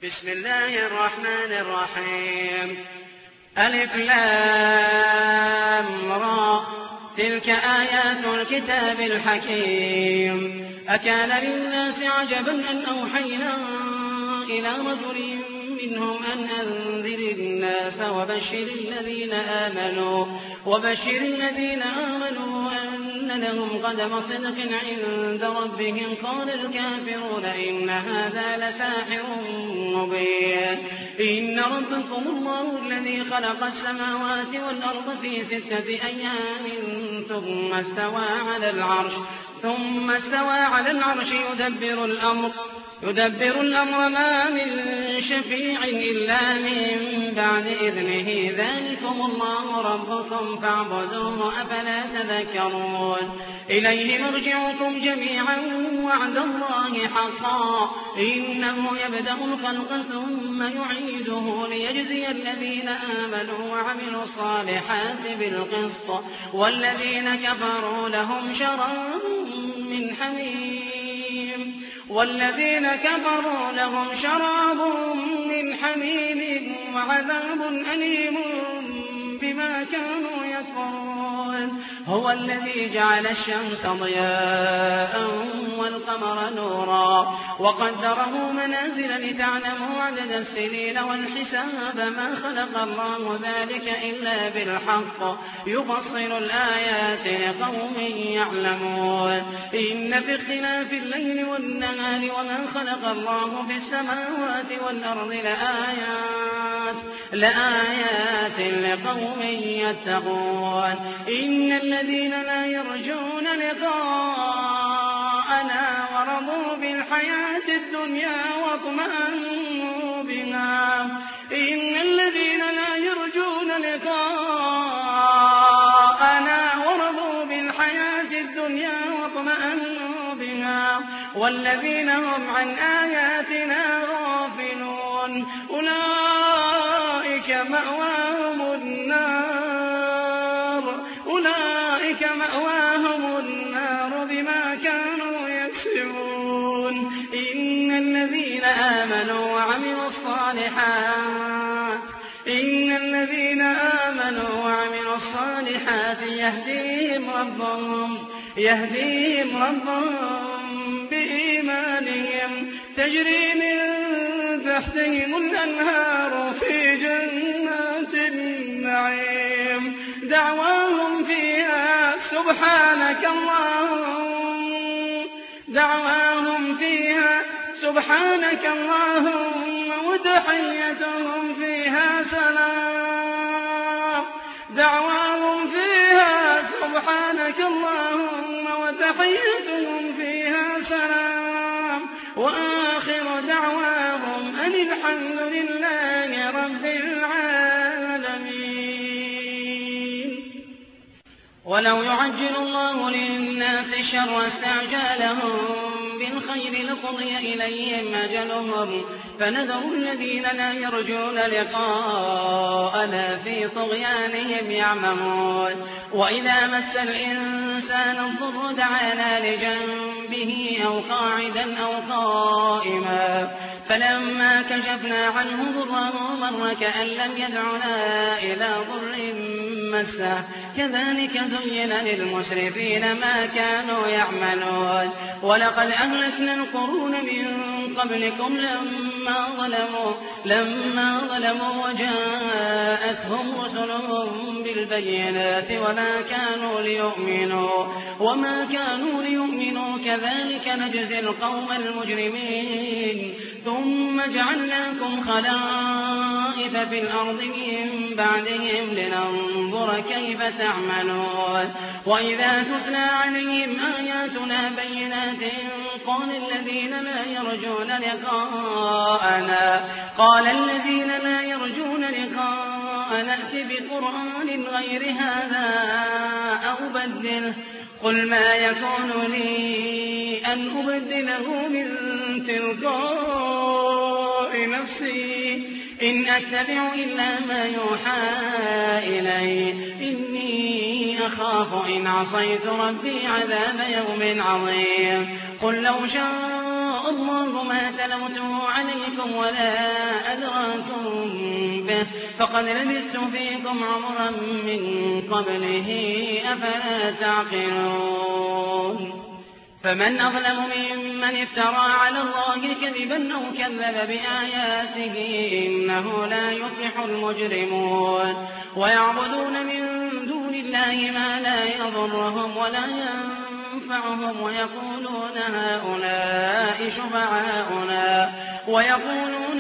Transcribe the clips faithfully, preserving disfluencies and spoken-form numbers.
بسم الله الرحمن الرحيم. ألف لام را، تلك آيات الكتاب الحكيم. أكان للناس عجبا أن أوحينا إلى رجل منهم أن أنذر الناس وبشر الذين آمنوا وبشر الذين آمنوا أن لهم قدم صدق عند ربهم. قال الكافرون إن هذا لساحر مبين. إن ربكم الله الذي خلق السماوات والأرض في ستة أيام ثم استوى على العرش ثم استوى على العرش يدبر الأمر يدبر الأمر ما من شفيع إلا من بعد إذنه. ذلكم الله ربكم فاعبدوه أفلا تذكرون. إليه مرجعكم جميعا وعد الله حقا إنه يبدأ الخلق ثم يعيده ليجزي الذين آمنوا وعملوا الصالحات بالقسط والذين كفروا لهم شراب من حميم والذين كفروا لهم شراب من حميم وعذاب أليم بما كانوا يكفرون. هو الذي جعل الشمس ضياء والقمر نورا وقدره منازل لتعلموا عدد السنين والحساب. ما خلق الله ذلك إلا بالحق يفصل الآيات لقوم يعلمون. إن في اختلاف الليل والنهار وما خلق الله في السماوات والأرض لآيات لآيات لقوم يتقون. إن الذين لا يرجون لقاءنا ورضوا بالحياة الدنيا واطمأنوا بها إن الذين لا يرجون لقاءنا ورضوا بالحياة الدنيا واطمأنوا بها والذين هم عن آياتنا غافلون أولئك مأواهم النار أولئك مأواهم النار بما كانوا يكسبون. إن الذين آمنوا وعملوا الصالحات إن الذين آمنوا وعملوا الصالحات يهديهم ربهم يهديهم ربهم بإيمانهم تجري من تحتهم الأنهار في جنات النعيم. دعواهم فيها سبحانك اللهم دعواهم فيها سبحانك اللهم وتحيتهم فيها سلام دعواهم فيها سبحانك اللهم وتحيتهم فيها سلام وآخر دعواهم أن الحمد لله رب العالمين. ولو يعجل الله للناس الشر استعجالهم بالخير لقضي إليهم أجلهم فنذر الذين لا يرجون لقاءنا في طغيانهم يعمهون. وإذا مس الإنسان الضر دعانا لجنبه أو قاعدا أو قائما فلما كشفنا عنه ضره مر كأن لم يدعنا إلى ضر مسه كذلك زين للمسرفين ما كانوا يعملون. ولقد أهلكنا القرون من قبلكم لما ظلموا لما ظلموا وجاءتهم رسلهم بالبينات وما كانوا ليؤمنوا وما كانوا ليؤمنوا كذلك نجزي القوم المجرمين. ثم جعلناكم خلائف في الأرض من بعدهم لننظر كيف تعملون. وإذا تتلى عليهم آياتنا بينات قال الذين لا يرجون لقاءنا قال الذين لا يرجون لقاءنا ائت بقرآن غير هذا أو بدله قل ما يكون لي أن أبدله من تلقاء نفسي إن أتبع إلا ما يوحى إلي إني أخاف إن عصيت ربي عذاب يوم عظيم. قل لو شاء الله ما تلوته عليكم ولا أدراكم به فقد لبثت فيكم عمرا من قبله أفلا تعقلون فمن أظلم ممن افترى على الله كذبا أو كذب بآياته إنه لا يفلح المجرمون ويعبدون من دون الله ما لا يضرهم ولا ينفعهم ويقولون هؤلاء شفعاؤنا ويقولون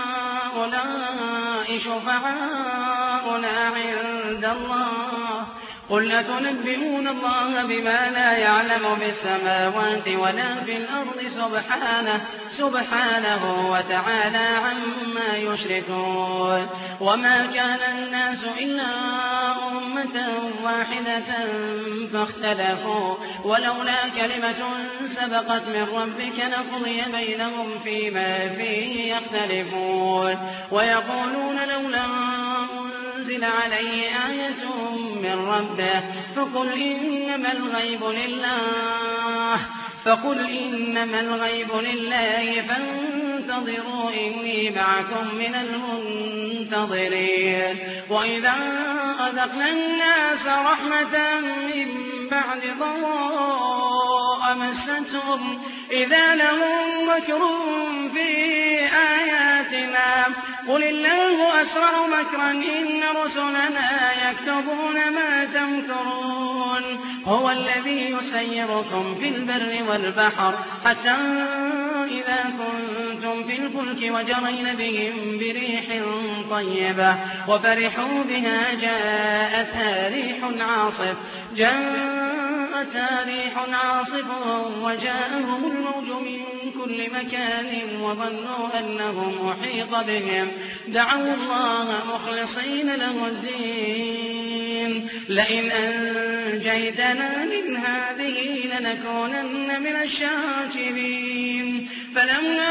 هؤلاء شفعاؤنا عند الله قل أتنبئون الله بما لا يعلم في السماوات ولا في الأرض سبحانه, سبحانه وتعالى عما يشركون وما كان الناس إلا أمة واحدة فاختلفوا ولولا كلمة سبقت من ربك لقضي بينهم فيما فيه يختلفون ويقولون لولا أنزل عليه آية من ربه فقل إنما الغيب لله فقل إنما الغيب لله فانتظروا إني معكم من المنتظرين وإذا أذقنا الناس رحمة من بعد ضراء مستهم إذا لهم مكر في آياتنا قل الله أسرع مكرا إن رسلنا يكتبون ما تمكرون هو الذي يسيركم في البر والبحر حتى إذا كنتم في الفلك وجرين بهم بريح طيبة وفرحوا بها جاءتها ريح عاصف جاءتها ريح عاصف وجاءهم الموج من كل مكان وظنوا أنهم أحيط بهم دعوا الله مخلصين له الدين لئن أنجيتنا من هذه لنكونن من الشاكرين فلما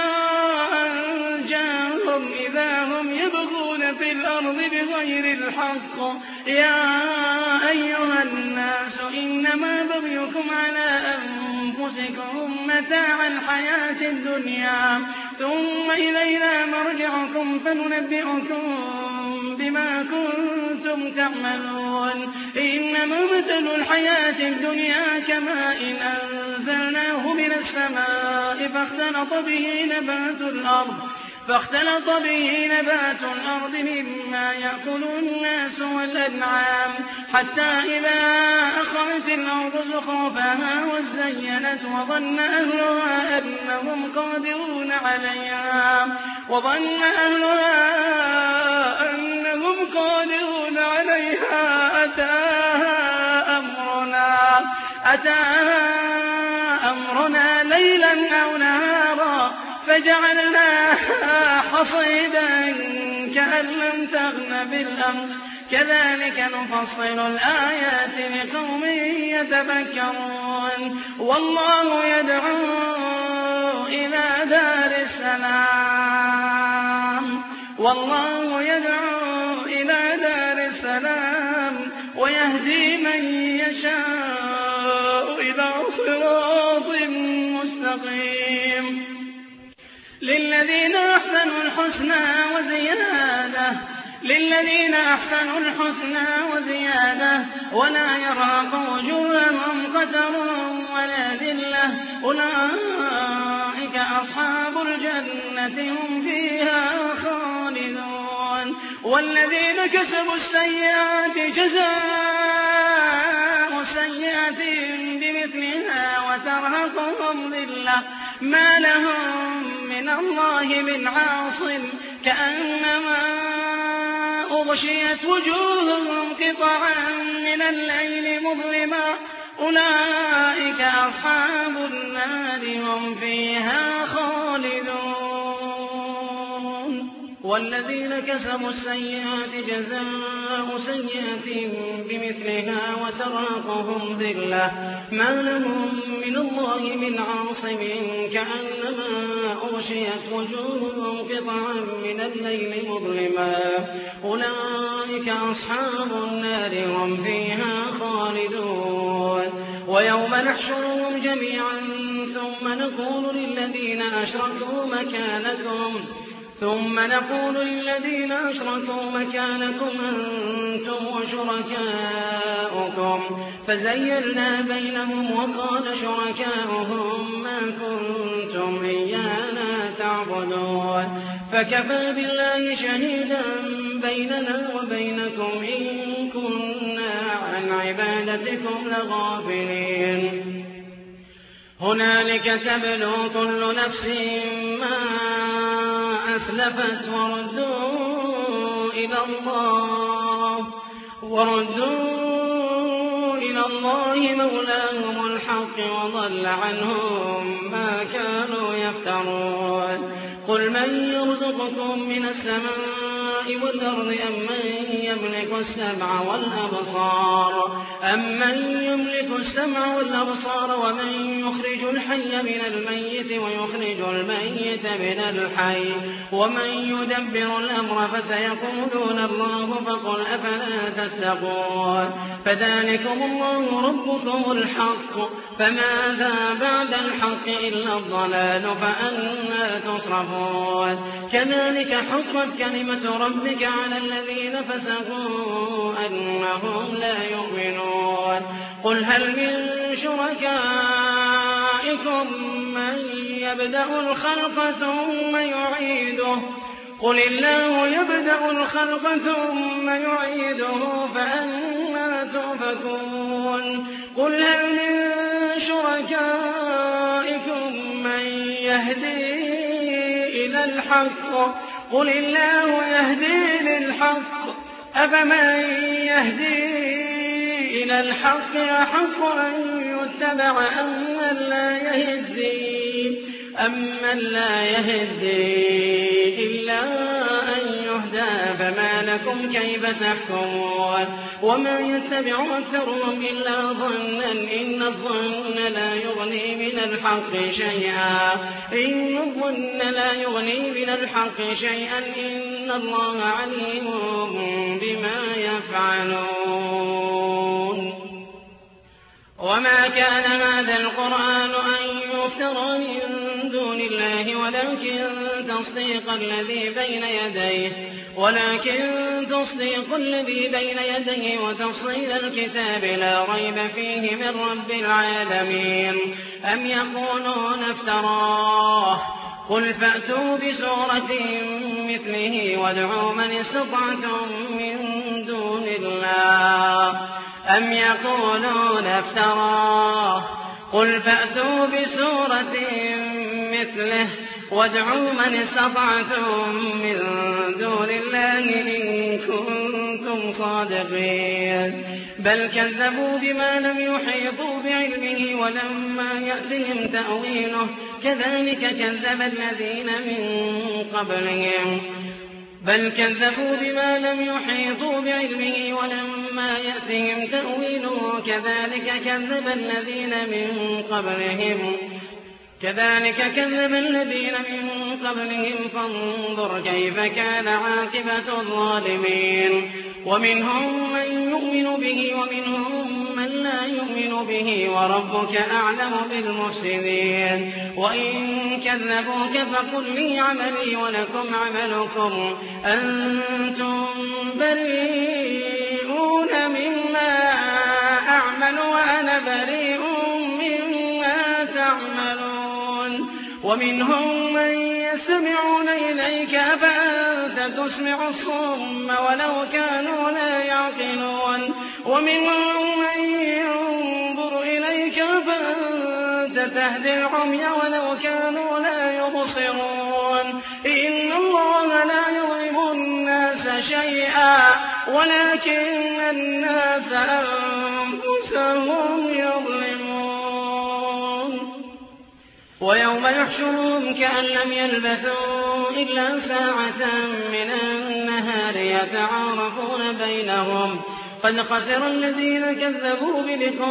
أنجاهم إذا هم يبغون في الأرض بغير الحق يا أيها الناس إنما بغيكم على أنفسكم متاع الحياة الدنيا ثم إلينا مرجعكم فننبئكم بما كنتم تعملون إنما مثل الحياة الدنيا كماء أنزلناه من السماء فاختلط به نبات الأرض فاختلط به نبات الأرض مما يأكل الناس والأنعام حتى إذا أخذت الأرض زخرفها وزينت وظن أهلها أنهم قادرون عليها وظن أهلها أنهم قادرون عليها أتاها أمرنا أتاها أمرنا ليلا أو نهارا فجعلناها حصيدا كأن لم تغن بالأمس كذلك نفصل الآيات لقوم يتفكرون والله يدعو إلى دار السلام والله يدعو إلى دار السلام ويهدي من يشاء إلى صراط مستقيم للذين أحسنوا الحسنى وزيادة للذين أحسنوا الحسنى وزيادة ولا يرهق وجوههم قتر ولا ذلة أولئك أصحاب الجنة هم فيها خالدون والذين كسبوا السيئات جزاء سيئة بمثلها وترهقهم ذلة ما لهم من الله من عاصم كأنما أغشيت وجوههم قطعا من الليل مظلما أولئك أصحاب النار هم فيها خالدون والذين كسبوا السيئات جزاء سيئة بمثلها وتراقهم ذلة ما لهم من الله من عاصم كأنما أغشيت وجوههم قطعا من الليل مظلما أولئك أصحاب النار هم فيها خالدون ويوم نحشرهم جميعا ثم نقول للذين أشركوا مكانكم ثم نقول للذين أشركوا مكانكم أنتم وشركاؤكم فزيّلنا بينهم وقال شركاؤهم ما كنتم إيانا تعبدون فكفى بالله شهيدا بيننا وبينكم إن كنا عن عبادتكم لغافلين هنالك تبلو كل نفس ما أسلفت وردوا إلى الله وردوا إلى الله مولاهم الحق وضل عنهم ما كانوا يفترون قل من يرزقكم من السماء والأرض أم من يملك السمع والأبصار أم من يملك السمع والأبصار ومن يخرج الحي من الميت ويخرج الميت من الحي ومن يدبر الأمر فسيقولون الله فقل أفلا تتقون فذلكم الله ربكم الحق فماذا بعد الحق إلا الضلال فأنى تصرفون كذلك حقت كلمة ربك على الذين فسقوا أنهم لا يؤمنون قل هل من شركائكم من يبدأ الخلق ثم يعيده قل الله يبدأ الخلق ثم يعيده فأنى تؤفكون قل هل من شركائكم من يهدي إلى الحق قل الله يهدي للحق أفمن يهدي إلى الحق أحق أن يتبع أمن لا يهدي أمن لا يهدي إلا أن يهدى فما لكم كيف تحكمون وما يتبع أكثرهم إلا ظنا إن الظن لا يغني من الحق شيئا إن الظن لا يغني من الحق شيئا إن الله عليم بما يفعلون وما كان هذا القرآن أن يفترى من دون الله ولكن تصديق الذي بين يديه ولكن تصديق الذي بين يديه وتفصيل الكتاب لا ريب فيه من رب العالمين أم يقولون افتراه قل فأتوا بسورة مثله وادعوا من استطعتم من دون الله أم يقولون افتراه قل فأتوا بسورة مثله وادعوا من استطعتم من دون الله إن كنتم صادقين بل كذبوا بما لم يحيطوا بعلمه ولما يأتهم تأويله كذلك كذب الذين من قبلهم بل كذبوا بما لم يحيطوا بعلمه ولما يأتهم تأويله كذلك كذب الذين من قبلهم كذلك كذب الذين من قبلهم فانظر كيف كان عاقبة الظالمين ومنهم من يؤمن به ومنهم من لا يؤمن به وربك أعلم بالمفسدين وإن كذبوك فقل لي عملي ولكم عملكم أنتم بريئون مما أعمل وأنا بريء مما تعملون ومنهم من يستمعون إليك فأنت تسمع الصم ولو كانوا لا يعقلون ومنهم من ينظر إليك فأنت تهدي العمي ولو كانوا لا يبصرون إن الله لا يظلم الناس شيئا ولكن الناس أنفسهم يظلمون ويوم يحشرهم كأن لم يلبثوا إلا ساعة من النهار يتعارفون بينهم قد خسر الذين كذبوا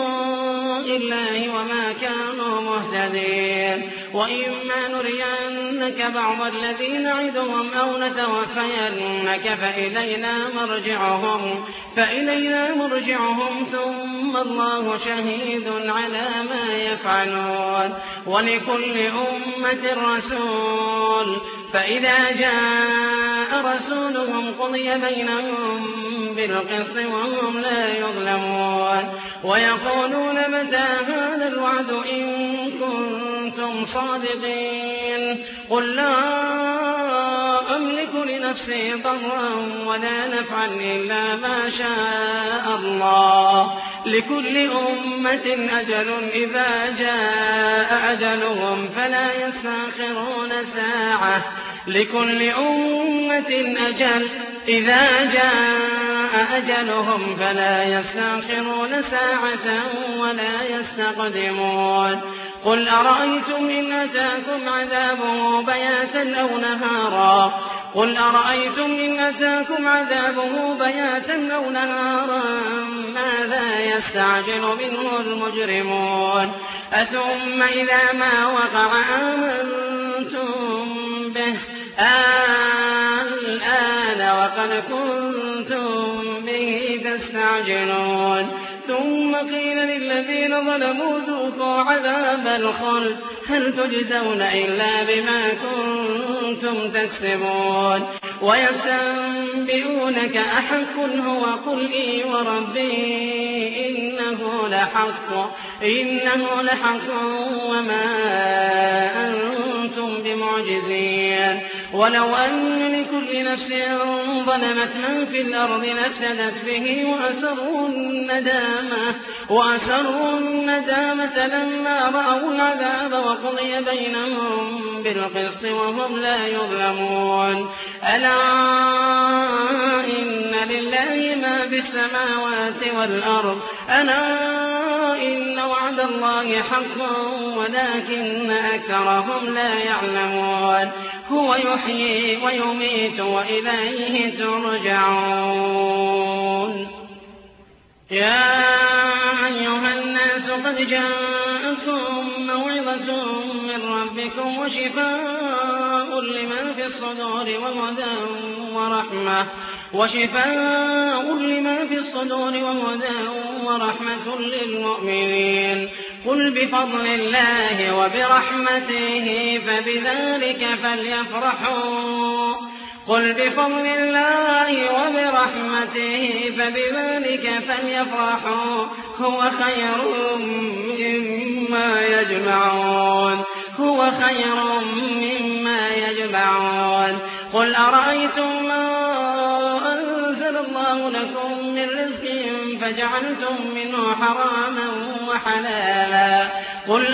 بلقاء الله وما كانوا مهتدين وإما نرينك نرينك بعض الذي نعدهم أو نتوفينك فإلينا مرجعهم, فإلينا مرجعهم ثم الله شهيد على ما يفعلون. ولكل أمة رسول فإذا جاء رسولهم قضي بينهم بالقسط وهم لا يظلمون. ويقولون متى هذا الوعد إن كنتم صادقين قل لا أملك لنفسي ضرا ولا نفعا إلا ما شاء الله لكل أمة أجل إذا جاء أجلهم فلا يستأخرون ساعة لكل أمة أجل إذا جاء أجلهم فلا يستأخرون ساعة ولا يستقدمون. قل أرأيتم إن أتاكم عذابه بياتا أو نهارا قل أرأيتم إن أتاكم عذابه بياتا أو نهارا ماذا يستعجل منه المجرمون أثم إذا ما وقع آمنتم به الآن وقد كنتم به تستعجلون ثم قيل للذين ظلموا ذوقوا عذاب الخلد هل تجزون إلا بما كنتم تكسبون. ويستنبئونك أحق هو قل إي وربي إنه لحق إنه لحق وما أنتم بمعجزين. ولو أن لكل نفس ظلمت من في الأرض لافسدت به وأسروا الندامة وأسروا الندامة لما رأوا العذاب وقضي بينهم بالقسط وهم لا يظلمون. ألا إن لله ما في السماوات والأرض ألا إن وعد الله حق ولكن أكثرهم لا يعلمون. هو يحيي ويميت وإليه ترجعون. يا أيها الناس قد جاءتكم موعظة من ربكم وشفاء لما في الصدور وهدى ورحمة وشفاء لما في الصدور وهدى ورحمة للمؤمنين. قل بفضل الله وبرحمته فبذلك فليفرحوا قل بفضل الله وبرحمته فبذلك فليفرحوا هو خير مما يجمعون هو خير مما يجمعون. قل أرأيتم ما أنزل الله لكم من رزق فجعلتم منه حراما وحلالا قل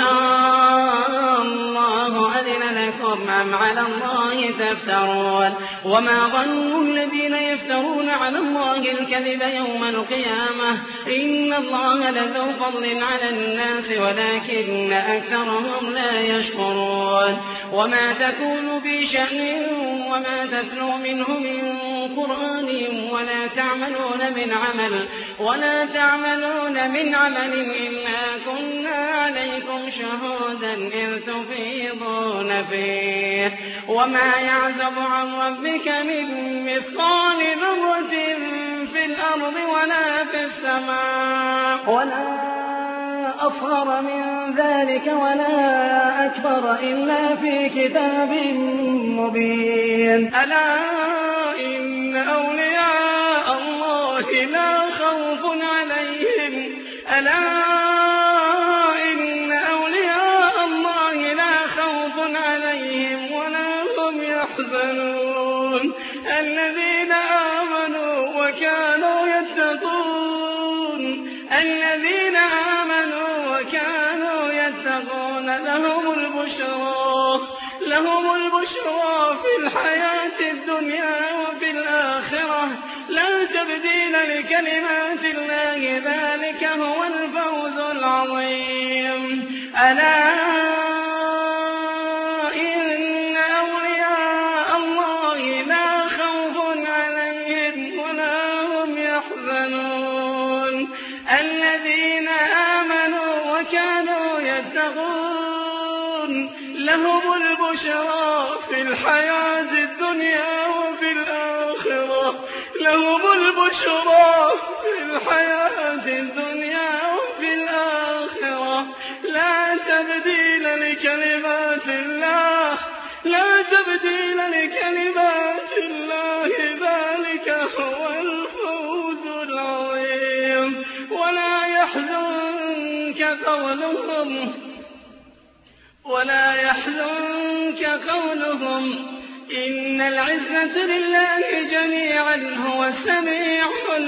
الله أذن لكم أم على الله تفترون. وما ظن الذين يفترون على الله الكذب يوم القيامة إن الله لذو فضل على الناس ولكن أكثرهم لا يشكرون. وما تكون في شأن وما تتلو منه من قرآن ولا تعملون من عمل ولا تعملون من عمل إلا كنا عليكم شهودا إذ تفيضون فيه. وما يعزب عن ربك من مثقال ذرة في الأرض ولا في السماء ولا أصغر من ذلك ولا أكبر إلا في كتاب مبين. ألا إن أولياء الله لا خوف عليهم ألا إن أولياء الله لا خوف عليهم ولا هم يحزنون الذين آمنوا وكانوا يتقون الذين آمنوا وكانوا يتقون لهم البشرى لهم البشرى في الحياة الدنيا وفي الآخرة لا تبديل لكلمات الله ذلك هو الفوز العظيم. ألا إن أولياء الله لا خوف عليهم ولا هم يحزنون الذين آمنوا وكانوا يتقون لهم البشرى الحياة الدنيا وفي الآخرة لهم البشرى في الحياة الدنيا وفي الآخرة لا تبديل لكلمات الله لا تبديل لكلمات الله ذلك هو الفوز العظيم ولا يحزنك قولهم ولا يحزنك قولهم إن العزة لله جميعا هو السميع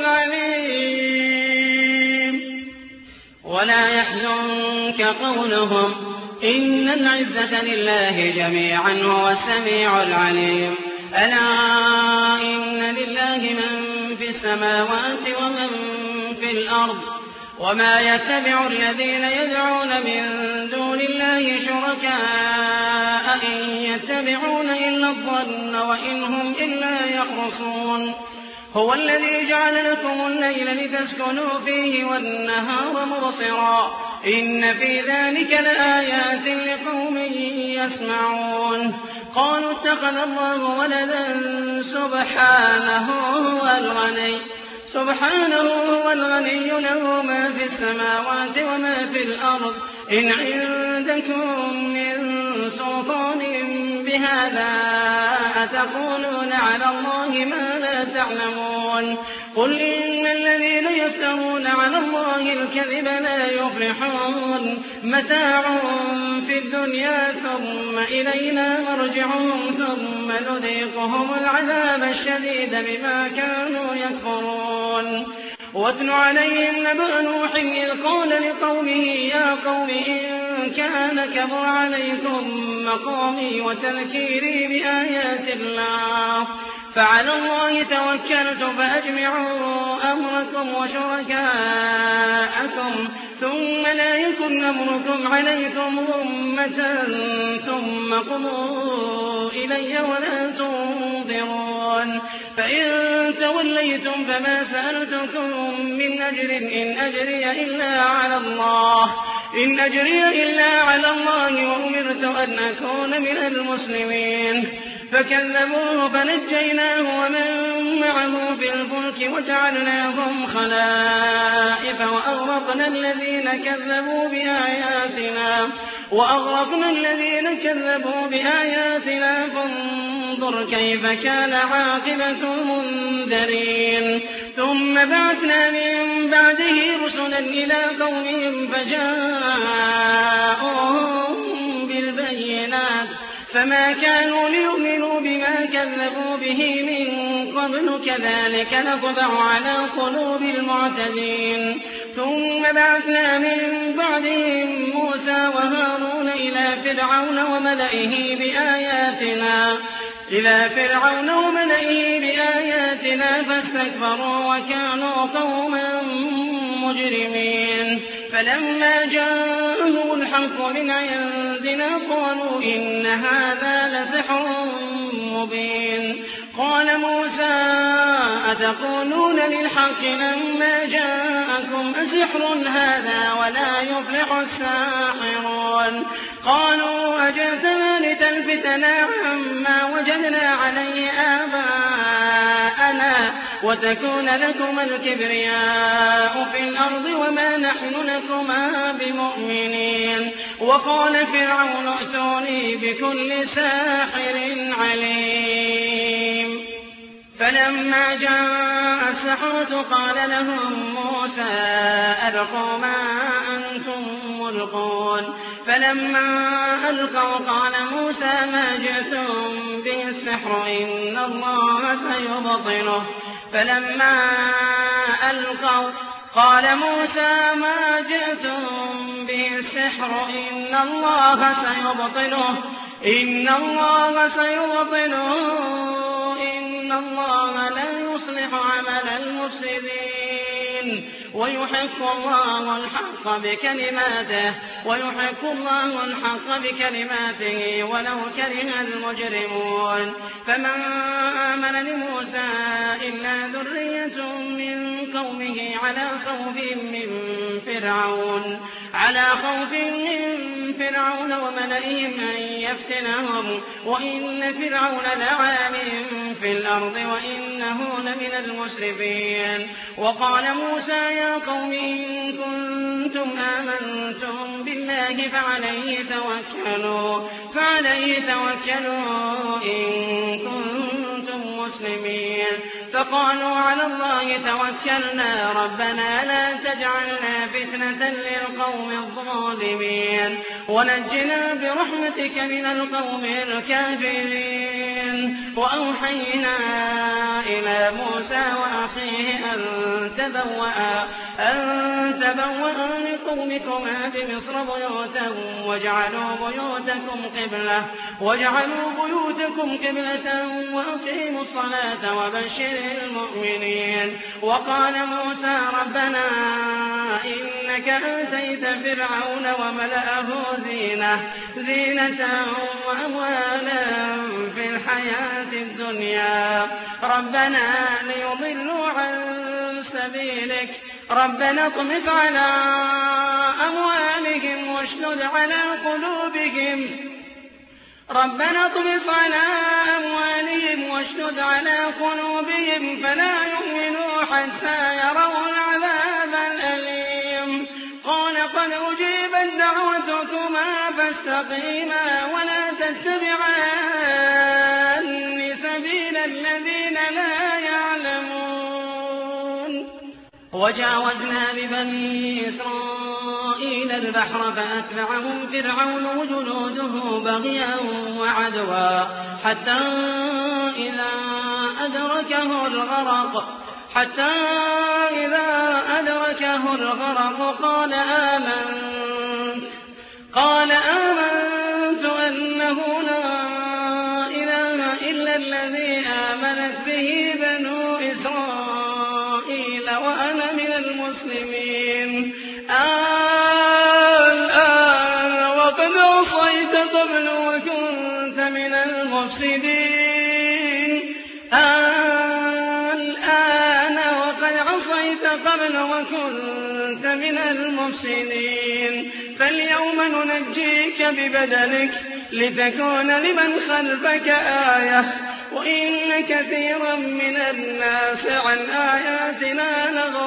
العليم ولا يحزنك قولهم إن العزة لله جميعا هو السميع العليم ألا إن لله من في السماوات ومن في الأرض وما يتبع الذين يدعون من دون الله شركاء إن يتبعون إلا الظن وإن هم إلا يخرصون هو الذي جعل لكم الليل لتسكنوا فيه والنهار مبصرا إن في ذلك لآيات لقوم يسمعون قالوا اتخذ الله ولدا سبحانه هو الغني سبحانه هو الغني له ما في السماوات وما في الأرض إن عندكم من سلطان بهذا أتقولون على الله ما لا تعلمون قل إن الذين يفترون على الله الكذب لا يفلحون متاع في الدنيا ثم إلينا مرجعهم ثم نذيقهم العذاب الشديد بما كانوا يكفرون واتل عليهم نبأ نوح إذ قال لقومه يا قوم إن كان كبر عليكم مقامي وتذكيري بآيات الله فعلى الله توكلت فأجمعوا أمركم وشركاءكم ثم لا يكن أمركم عليكم غمة ثم قضوا إلي ولا تنظرون فإن توليتم فما سألتكم من أجر إن أجري إلا على الله إن أجري إلا على الله وأمرت أن أكون من المسلمين فكذبوه فنجيناه ومن معه في الفلك وجعلناهم خلائف وأغرقنا الذين كذبوا بآياتنا وأغرقنا الذين كذبوا بآياتنا فانظر كيف كان عاقبة المنذرين ثم بعثنا من بعده رسلا إلى قومهم فجاءوهم بالبينات فما كانوا ليؤمنوا بما كذبوا به من قبل كذلك نطبع على قلوب المعتدين ثم بعثنا من بعدهم موسى وهارون إلى فرعون وملئه بآياتنا إلى فرعون وملئه بآياتنا فاستكبروا وكانوا قوما مجرمين فلما جاءهم الحق من عندنا قالوا إن هذا لسحر مبين قال موسى أتقولون للحق لما جاءكم أسحر هذا ولا يفلح الساحرون قالوا أجئتنا لتلفتنا عما وجدنا عليه آباءنا وتكون لكما الكبرياء في الأرض وما نحن لكما بمؤمنين وقال فرعون ائتوني بكل ساحر عليم فلما جاء السحرة قال لهم موسى ألقوا ما أنتم ملقون فلما ألقوا قال موسى ما جئتم به السحر إن الله سيبطله فلما ألقوا قال موسى ما جئتم به السحر إن الله سيبطله إن الله سيبطله إن الله لا يصلح عمل المفسدين ويحق الله الحق بكلماته ويحق الله الحق بكلماته ولو كره المجرمون فما آمن لموسى إلا ذرية من قومه على خوف من فرعون على خوف من فرعون وملئهم أن يفتنهم وإن فرعون لعال في الأرض وإنه لمن المسرفين. وقال موسى يا قوم إن كنتم آمنتم بالله فعليه توكلوا فعليه توكلوا إن كنتم مسلمين. فقالوا على الله توكلنا ربنا لا تجعلنا فتنة للقوم الظالمين ونجنا برحمتك من القوم الكافرين. وأوحينا إلى موسى وأخيه أن تبوأ أن تبوأ لقومكما بمصر بيوتا واجعلوا بيوتكم قبلة واجعلوا بيوتكم قبلة وأقيموا الصلاة وبشر المؤمنين. وقال موسى ربنا إنك آتيت فرعون وملأه زينة زينة وأموالا في الحياة الدنيا ربنا ليضلوا عن سبيلك ربنا اطمس على أموالهم واشدد على قلوبهم ربنا اطمس على أموالهم واشدد على قلوبهم فلا يؤمنوا حتى يروا العذاب الأليم. قال قد أجيبت دعوتكما فاستقيما ولا تتبعان سبيل الذين لا يعلمون. وجاوزنا ببني إسرائيل البحر فأتبعهم فرعون وجنوده بغيا وعدوا حتى إذا أدركه الغرق حتى إذا أدركه الغرق قال آمنت قال آمنت أنه لا إله إلا الذي آمنت به بنو إسرائيل وأنا من المسلمين. الآن وقد عصيت قبل وكنت من المفسدين الآن وقد عصيت قبل وكنت من المفسدين فاليوم ننجيك ببدنك لتكون لمن خلفك آية وإن كثيرا من الناس عن آياتنا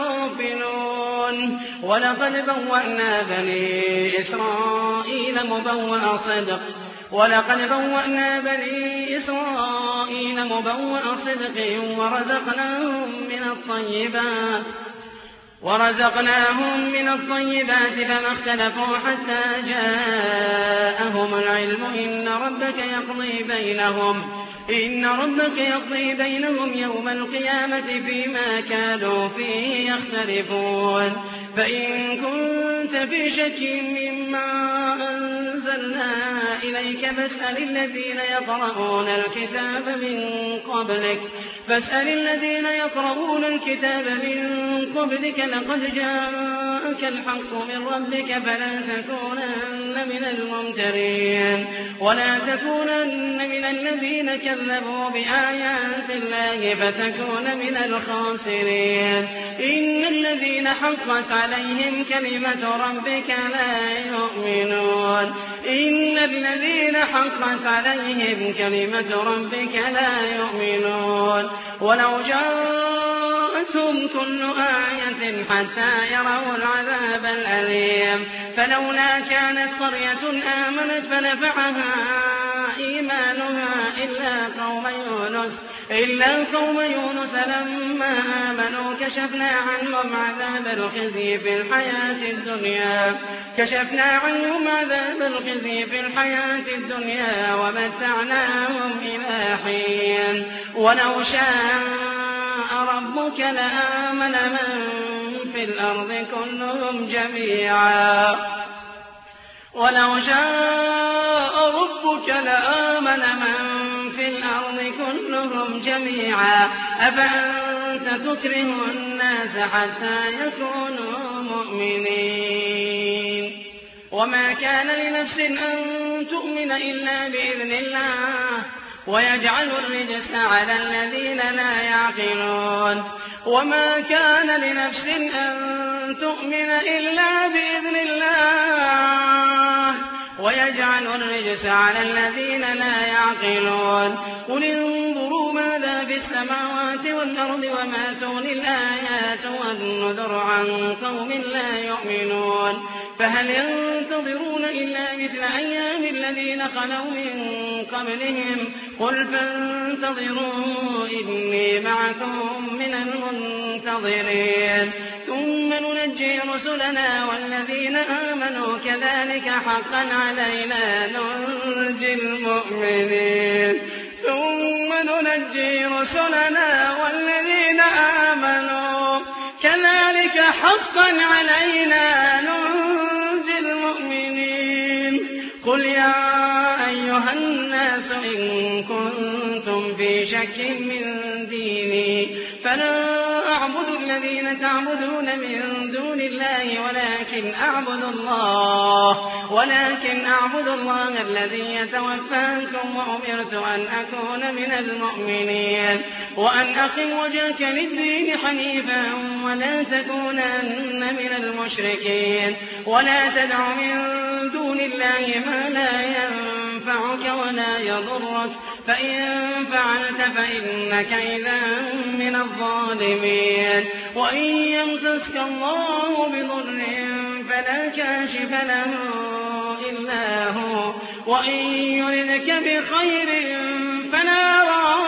لغافلون. ولقد بوأنا بني إسرائيل مبوأ صدق ولقد بوأنا بني إسرائيل مبوأ صدق ورزقناهم من الطيبات ورزقناهم من الطيبات فما اختلفوا حتى جاءهم العلم إن ربك يقضي بينهم إن ربك يقضي بينهم يوم القيامة فيما كانوا فيه يختلفون. فإن كنت في شك مما أنزلنا إليك فاسأل الذين يقرؤون الكتاب من قبلك فاسأل الذين يقرؤون الكتاب من قبلك لقد جاءك الحق من ربك فلا تكونن من الممترين ولا تكونن من الذين كذبوا بآيات الله فتكون من الخاسرين. إن الذين حقت عليهم كلمة ربك لا يؤمنون إن الذين حقت عليهم كلمة ربك لا يؤمنون. ولو جاءتهم كل آية حتى يروا العذاب الأليم فلولا كانت قرية آمنت فنفعها إيمانها إلا قوم يونس إلا قوم يونس لما آمنوا كشفنا عنهم عذاب الخزي في الحياة الدنيا كشفنا عنهم عذاب الخزي في الحياة الدنيا ومتعناهم إلى حين. ولو شاء ربك لآمن من في الأرض كلهم جميعا ولو شاء ربك لآمن من في الأرض كلهم جميعا أفأنت تكره الناس حتى يكونوا مؤمنين. وما كان لنفس أن تؤمن إلا بإذن الله ويجعل الرجس على الذين لا يعقلون. وما كان لنفس أن تؤمن إلا بإذن الله ويجعل الرجس على الذين لا يعقلون قل انظروا ماذا في السماوات والأرض وما تغني الآيات والنذر عن قوم لا يؤمنون فهل ينتظرون إلا مثل أيام الذين خلوا من قبلهم قل فانتظروا إني معكم من المنتظرين ثم ننجي رسلنا والذين آمنوا كذلك حقا علينا ننجي المؤمنين ثم ننجي رسلنا والذين آمنوا كذلك حقا علينا ننجي المؤمنين قل يا أيها الناس إن كنتم في شك من ديني فلا أعبد الذين تعبدون من دون الله ولكن أعبد الله ولكن أعبد الله الذي يتوفاكم وأمرت أن أكون من المؤمنين وأن أقم وجهك للدين حنيفا ولا تكونن من المشركين ولا تدع من دون الله ما لا ينفعك ولا يضرك فإن فعلت فإنك إذا من الظالمين وإن يمسسك الله بضر فلا كاشف له إلا هو وإن يردك بخير فلا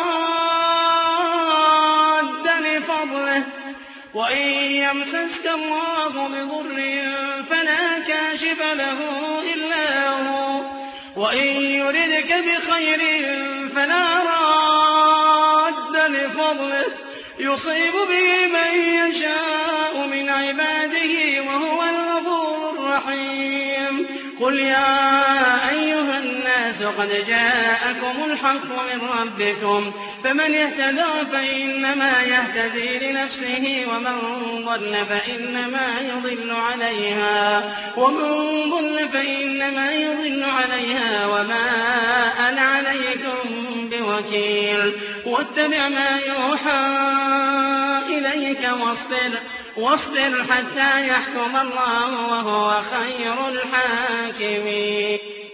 راد لفضله وإن يمسسك الله بضر فلا كاشف له إلا هو وإن يردك بخير فلا راد لفضله يصيب به من يشاء من عباده وهو الغفور الرحيم قل يا أيها الناس قد جاءكم الحق من ربكم فمن اهتدى فإنما يهتدي لنفسه ومن ضل فإنما يضل عليها ومن ضل فإنما يضل عليها وما أنا عليكم بوكيل واتبع ما يوحى إليك واصبر واصبر حتى يحكم الله وهو خير الحاكمين